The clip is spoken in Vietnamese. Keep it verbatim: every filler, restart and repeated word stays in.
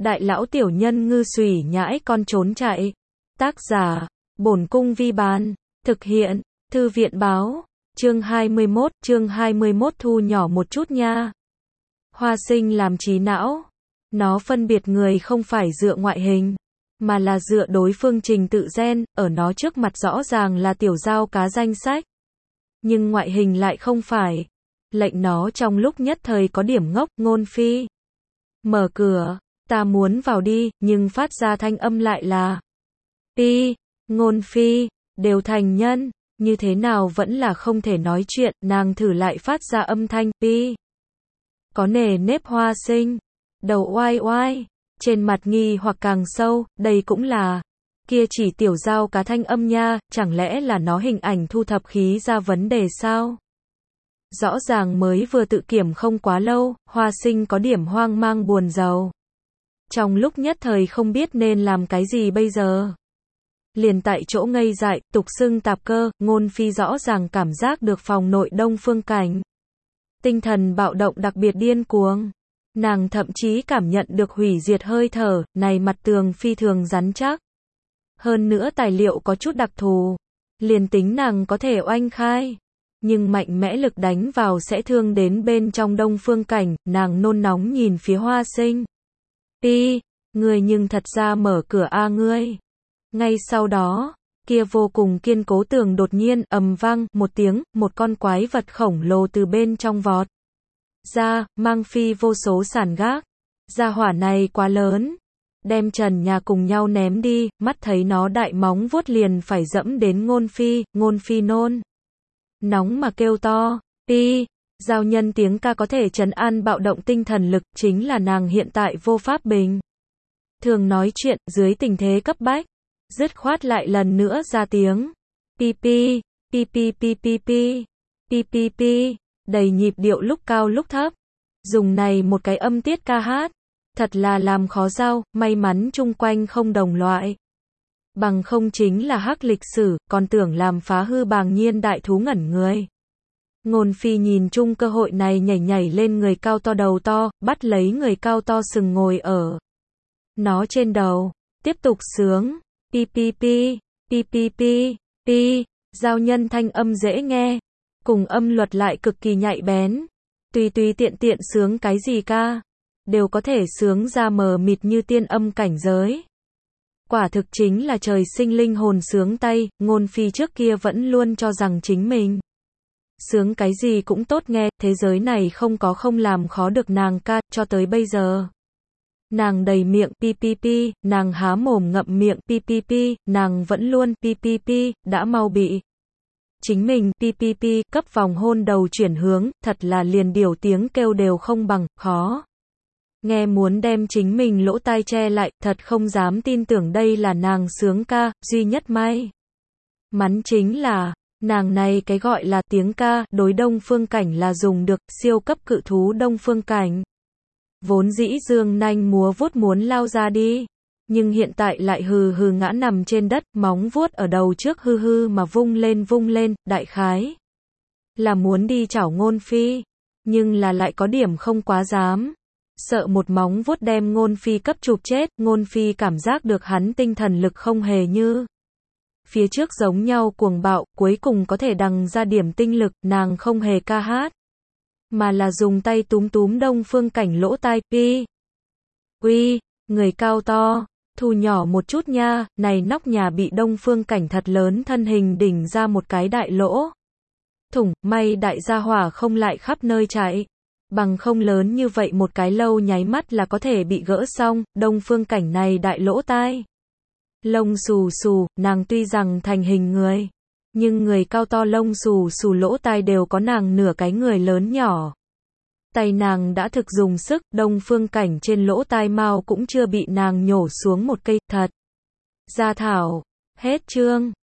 đại lão tiểu nhân ngư xùy nhãi con trốn chạy. Tác giả, Bổn Cung Vi Bán. Thực hiện, Thư viện Báo. Chương hai mươi mốt, chương hai mươi mốt thu nhỏ một chút nha. Hoa Sinh làm trí não. Nó phân biệt người không phải dựa ngoại hình, mà là dựa đối phương trình tự gen, ở nó trước mặt rõ ràng là tiểu giao cá danh sách. Nhưng ngoại hình lại không phải. Lệnh nó trong lúc nhất thời có điểm ngốc, Ngôn Phi. Mở cửa, ta muốn vào đi, nhưng phát ra thanh âm lại là Pi, Ngôn Phi, đều thành nhân, như thế nào vẫn là không thể nói chuyện, nàng thử lại phát ra âm thanh Pi. Có nề nếp Hoa Sinh, đầu oai oai, trên mặt nghi hoặc càng sâu, đây cũng là, kia chỉ tiểu giao cá thanh âm nha, chẳng lẽ là nó hình ảnh thu thập khí ra vấn đề sao? Rõ ràng mới vừa tự kiểm không quá lâu, Hoa Sinh có điểm hoang mang buồn rầu. Trong lúc nhất thời không biết nên làm cái gì bây giờ. Liền tại chỗ ngây dại, tục xưng tạp cơ, Ngôn Phi rõ ràng cảm giác được phòng nội đông phương cảnh. Tinh thần bạo động đặc biệt điên cuồng. Nàng thậm chí cảm nhận được hủy diệt hơi thở, này mặt tường phi thường rắn chắc. Hơn nữa tài liệu có chút đặc thù. Liền tính nàng có thể oanh khai. Nhưng mạnh mẽ lực đánh vào sẽ thương đến bên trong đông phương cảnh, nàng nôn nóng nhìn phía Hoa Sinh. Pi, ngươi nhưng thật ra mở cửa a ngươi. Ngay sau đó, kia vô cùng kiên cố tường đột nhiên ầm vang một tiếng, một con quái vật khổng lồ từ bên trong vọt ra, mang phi vô số sàn gác. Gia hỏa này quá lớn, đem trần nhà cùng nhau ném đi, mắt thấy nó đại móng vuốt liền phải dẫm đến Ngôn Phi, Ngôn Phi nôn nóng mà kêu to, Pi, giao nhân tiếng ca có thể trấn an bạo động tinh thần lực, chính là nàng hiện tại vô pháp bình thường nói chuyện, dưới tình thế cấp bách, dứt khoát lại lần nữa ra tiếng, Pi pi, pi pi pi pi pi, pi pi pi, đầy nhịp điệu lúc cao lúc thấp, dùng này một cái âm tiết ca hát, thật là làm khó giao, may mắn chung quanh không đồng loại. Bằng không chính là hắc lịch sử, còn tưởng làm phá hư bàng nhiên đại thú ngẩn người. Ngôn Phi nhìn chung cơ hội này nhảy nhảy lên người cao to đầu to, bắt lấy người cao to sừng ngồi ở nó trên đầu, tiếp tục sướng, pi pi pi, pi pi pi, pi, giao nhân thanh âm dễ nghe, cùng âm luật lại cực kỳ nhạy bén, tùy tùy tiện tiện sướng cái gì ca, đều có thể sướng ra mờ mịt như tiên âm cảnh giới. Quả thực chính là trời sinh linh hồn sướng tay, Ngôn Phi trước kia vẫn luôn cho rằng chính mình sướng cái gì cũng tốt nghe, thế giới này không có không làm khó được nàng ca, cho tới bây giờ. Nàng đầy miệng pi pi pi, nàng há mồm ngậm miệng pi pi pi, nàng vẫn luôn pi pi pi, đã mau bị chính mình pi pi pi, cấp vòng hôn đầu chuyển hướng, thật là liền điều tiếng kêu đều không bằng, khó nghe muốn đem chính mình lỗ tai che lại, thật không dám tin tưởng đây là nàng sướng ca, duy nhất may mắn chính là, nàng này cái gọi là tiếng ca, đối đông phương cảnh là dùng được, siêu cấp cự thú đông phương cảnh. Vốn dĩ dương nanh múa vuốt muốn lao ra đi, nhưng hiện tại lại hừ hừ ngã nằm trên đất, móng vuốt ở đầu trước hư hư mà vung lên vung lên, đại khái là muốn đi chảo Ngôn Phi, nhưng là lại có điểm không quá dám. Sợ một móng vuốt đem Ngôn Phi cấp chụp chết, Ngôn Phi cảm giác được hắn tinh thần lực không hề như phía trước giống nhau cuồng bạo, cuối cùng có thể đằng ra điểm tinh lực, nàng không hề ca hát, mà là dùng tay túm túm đông phương cảnh lỗ tai, Pi. Uy, người cao to, thu nhỏ một chút nha, này nóc nhà bị đông phương cảnh thật lớn thân hình đỉnh ra một cái đại lỗ thủng, may đại gia hỏa không lại khắp nơi chạy. Bằng không lớn như vậy một cái lâu nháy mắt là có thể bị gỡ xong, đông phương cảnh này đại lỗ tai. Lông xù xù, nàng tuy rằng thành hình người, nhưng người cao to lông xù xù lỗ tai đều có nàng nửa cái người lớn nhỏ. Tay nàng đã thực dùng sức, đông phương cảnh trên lỗ tai mao cũng chưa bị nàng nhổ xuống một cây, thật. Gia thảo, hết chương.